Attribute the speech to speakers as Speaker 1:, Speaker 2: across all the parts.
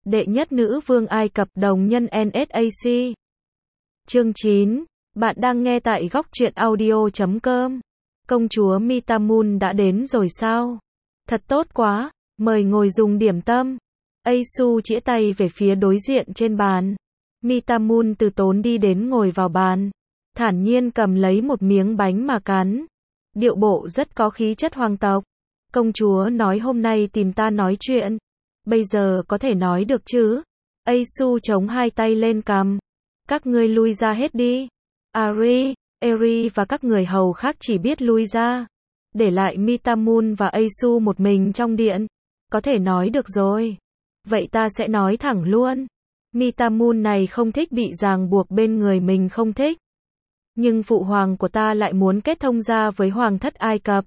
Speaker 1: Đệ nhất nữ vương Ai Cập đồng nhân NSAC. Chương 9. Bạn đang nghe tại góc truyện audio.com. Công chúa Mitamun đã đến rồi sao? Thật tốt quá, mời ngồi dùng điểm tâm. Aisu chĩa tay về phía đối diện trên bàn. Mitamun từ tốn đi đến ngồi vào bàn. Thản nhiên cầm lấy một miếng bánh mà cắn. Điệu bộ rất có khí chất hoàng tộc. Công chúa nói hôm nay tìm ta nói chuyện. Bây giờ có thể nói được chứ? Aisu chống hai tay lên cằm. Các ngươi lui ra hết đi. Ari, Eri và các người hầu khác chỉ biết lui ra. Để lại Mitamun và Aisu một mình trong điện. Có thể nói được rồi. Vậy ta sẽ nói thẳng luôn. Mitamun này không thích bị ràng buộc bên người mình không thích. Nhưng phụ hoàng của ta lại muốn kết thông gia với hoàng thất Ai Cập.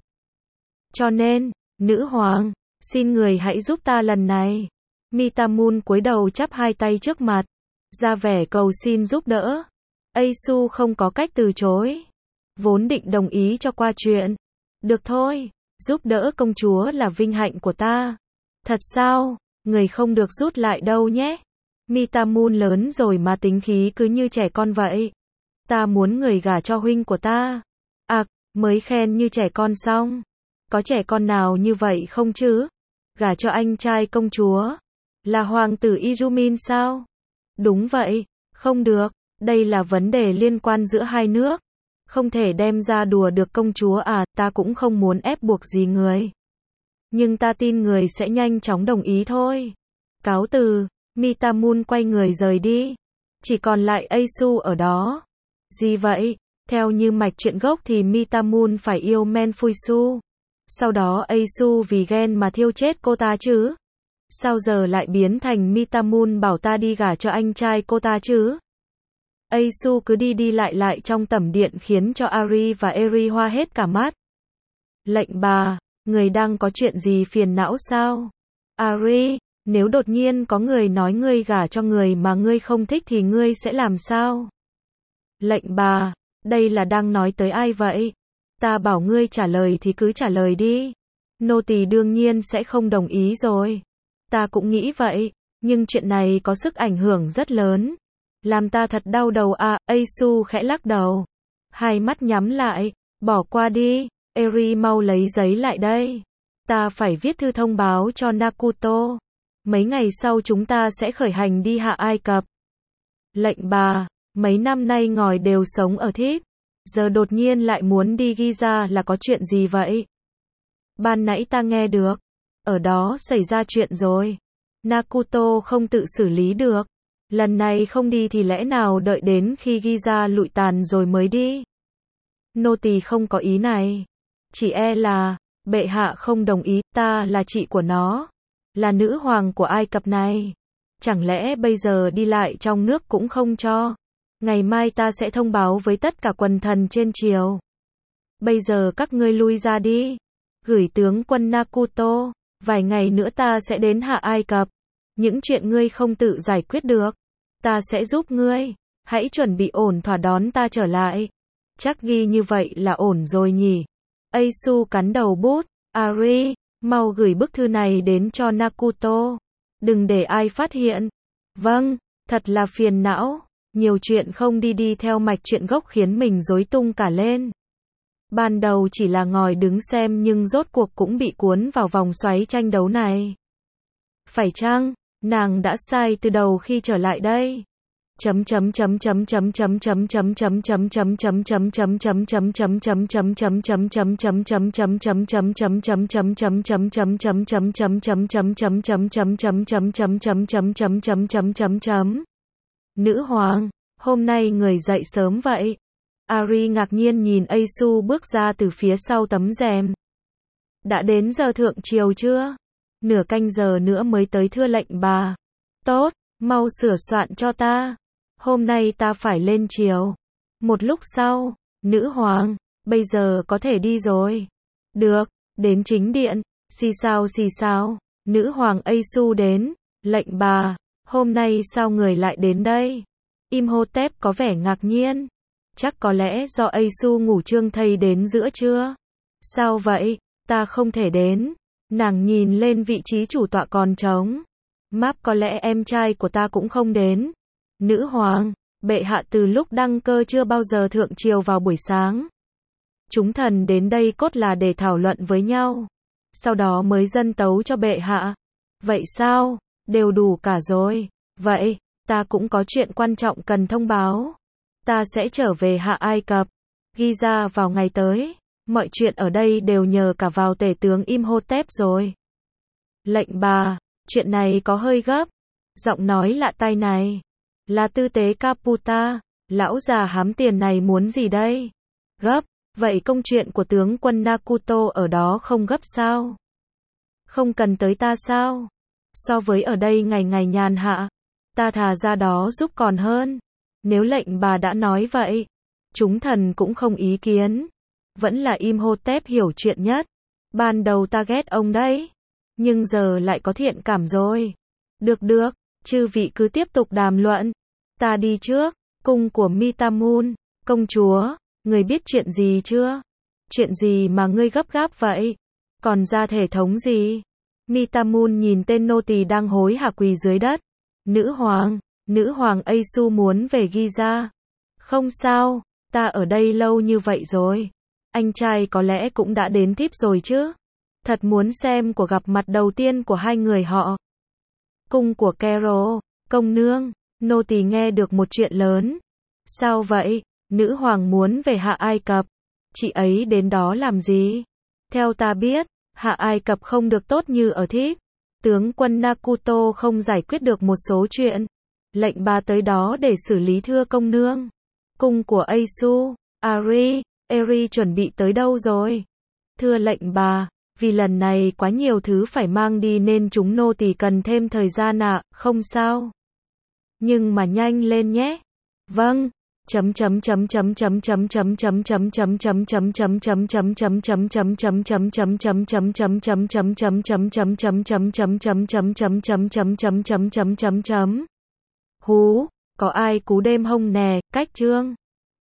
Speaker 1: Cho nên, nữ hoàng, xin người hãy giúp ta lần này. Mitamun cúi đầu chắp hai tay trước mặt, ra vẻ cầu xin giúp đỡ. Aisu không có cách từ chối. Vốn định đồng ý cho qua chuyện. Được thôi, giúp đỡ công chúa là vinh hạnh của ta. Thật sao, người không được rút lại đâu nhé. Mitamun lớn rồi mà tính khí cứ như trẻ con vậy. Ta muốn người gả cho huynh của ta. Mới khen như trẻ con xong. Có trẻ con nào như vậy không chứ? Gả cho anh trai công chúa. Là hoàng tử Izumin sao? Đúng vậy, không được. Đây là vấn đề liên quan giữa hai nước. Không thể đem ra đùa được công chúa à, ta cũng không muốn ép buộc gì người. Nhưng ta tin người sẽ nhanh chóng đồng ý thôi. Cáo từ, Mitamun quay người rời đi. Chỉ còn lại Aisu ở đó. Gì vậy? Theo như mạch truyện gốc thì Mitamun phải yêu Menfuisu. Sau đó Aisu vì ghen mà thiêu chết cô ta chứ? Sao giờ lại biến thành Mitamun bảo ta đi gả cho anh trai cô ta chứ? Aisu cứ đi đi lại trong tẩm điện khiến cho Ari và Eri hoa hết cả mắt. Lệnh bà, người đang có chuyện gì phiền não sao? Ari, nếu đột nhiên có người nói ngươi gả cho người mà ngươi không thích thì ngươi sẽ làm sao? Lệnh bà, đây là đang nói tới ai vậy? Ta bảo ngươi trả lời thì cứ trả lời đi. Nô tỳ đương nhiên sẽ không đồng ý rồi. Ta cũng nghĩ vậy, nhưng chuyện này có sức ảnh hưởng rất lớn. Làm ta thật đau đầu à, Aisu khẽ lắc đầu. Hai mắt nhắm lại, bỏ qua đi, Eri mau lấy giấy lại đây. Ta phải viết thư thông báo cho Nakuto. Mấy ngày sau chúng ta sẽ khởi hành đi hạ Ai Cập. Lệnh bà, mấy năm nay ngòi đều sống ở Thíp. Giờ đột nhiên lại muốn đi Giza là có chuyện gì vậy? Ban nãy ta nghe được. Ở đó xảy ra chuyện rồi. Nakuto không tự xử lý được. Lần này không đi thì lẽ nào đợi đến khi Giza lụi tàn rồi mới đi? Nô tỳ không có ý này. Chỉ e là, bệ hạ không đồng ý, ta là chị của nó. Là nữ hoàng của Ai Cập này. Chẳng lẽ bây giờ đi lại trong nước cũng không cho? Ngày mai ta sẽ thông báo với tất cả quần thần trên triều. Bây giờ các ngươi lui ra đi. Gửi tướng quân Nakuto. Vài ngày nữa ta sẽ đến hạ Ai Cập. Những chuyện ngươi không tự giải quyết được, ta sẽ giúp ngươi. Hãy chuẩn bị ổn thỏa đón ta trở lại. Chắc ghi như vậy là ổn rồi nhỉ? Aisu cắn đầu bút. Ari, mau gửi bức thư này đến cho Nakuto. Đừng để ai phát hiện. Vâng, thật là phiền não. Nhiều chuyện không đi theo mạch truyện gốc khiến mình rối tung cả lên. Ban đầu chỉ là ngồi đứng xem nhưng rốt cuộc cũng bị cuốn vào vòng xoáy tranh đấu này. Phải chăng, nàng đã sai từ đầu khi trở lại đây? Nữ hoàng, hôm nay người dậy sớm vậy? Ari ngạc nhiên nhìn Aisu bước ra từ phía sau tấm rèm. Đã đến giờ thượng triều chưa? Nửa canh giờ nữa mới tới thưa lệnh bà. Tốt, mau sửa soạn cho ta. Hôm nay ta phải lên triều. Một lúc sau, nữ hoàng, bây giờ có thể đi rồi. Được, đến chính điện. Xì xào, nữ hoàng Aisu đến. Lệnh bà, hôm nay sao người lại đến đây? Imhotep có vẻ ngạc nhiên. Chắc có lẽ do Aisu ngủ trương thây đến giữa trưa. Sao vậy? Ta không thể đến. Nàng nhìn lên vị trí chủ tọa còn trống. Máp có lẽ em trai của ta cũng không đến. Nữ hoàng, bệ hạ từ lúc đăng cơ chưa bao giờ thượng triều vào buổi sáng. Chúng thần đến đây cốt là để thảo luận với nhau. Sau đó mới dâng tấu cho bệ hạ. Vậy sao? Đều đủ cả rồi. Vậy, ta cũng có chuyện quan trọng cần thông báo. Ta sẽ trở về Hạ Ai Cập, Giza vào ngày tới. Mọi chuyện ở đây đều nhờ cả vào tể tướng Imhotep rồi. Lệnh bà, chuyện này có hơi gấp. Giọng nói lạ tai này. Là tư tế Caputa, lão già hám tiền này muốn gì đây? Gấp, vậy công chuyện của tướng quân Nakuto ở đó không gấp sao? Không cần tới ta sao? So với ở đây ngày ngày nhàn hạ, ta thà ra đó giúp còn hơn. Nếu lệnh bà đã nói vậy, chúng thần cũng không ý kiến. Vẫn là Imhotep hiểu chuyện nhất. Ban đầu ta ghét ông đấy, nhưng giờ lại có thiện cảm rồi. Được, chư vị cứ tiếp tục đàm luận. Ta đi trước. Cung của Mitamun, công chúa, người biết chuyện gì chưa? Chuyện gì mà ngươi gấp gáp vậy? Còn ra thể thống gì? Mitamun nhìn tên nô tỳ đang hối hả quỳ dưới đất. Nữ hoàng Asu muốn về Giza. Không sao, ta ở đây lâu như vậy rồi. Anh trai có lẽ cũng đã đến tiếp rồi chứ. Thật muốn xem cuộc gặp mặt đầu tiên của hai người họ. Cung của Kero, công nương, nô tỳ nghe được một chuyện lớn. Sao vậy? Nữ hoàng muốn về Hạ Ai Cập. Chị ấy đến đó làm gì? Theo ta biết, Hạ Ai Cập không được tốt như ở Thiếp. Tướng quân Nakuto không giải quyết được một số chuyện. Lệnh bà tới đó để xử lý thưa công nương. Cung của Asu, Eri chuẩn bị tới đâu rồi? Thưa lệnh bà, vì lần này quá nhiều thứ phải mang đi nên chúng nô tỳ cần thêm thời gian ạ, không sao. Nhưng mà nhanh lên nhé. Vâng. Hú, có ai cú đêm hông nè, cách chương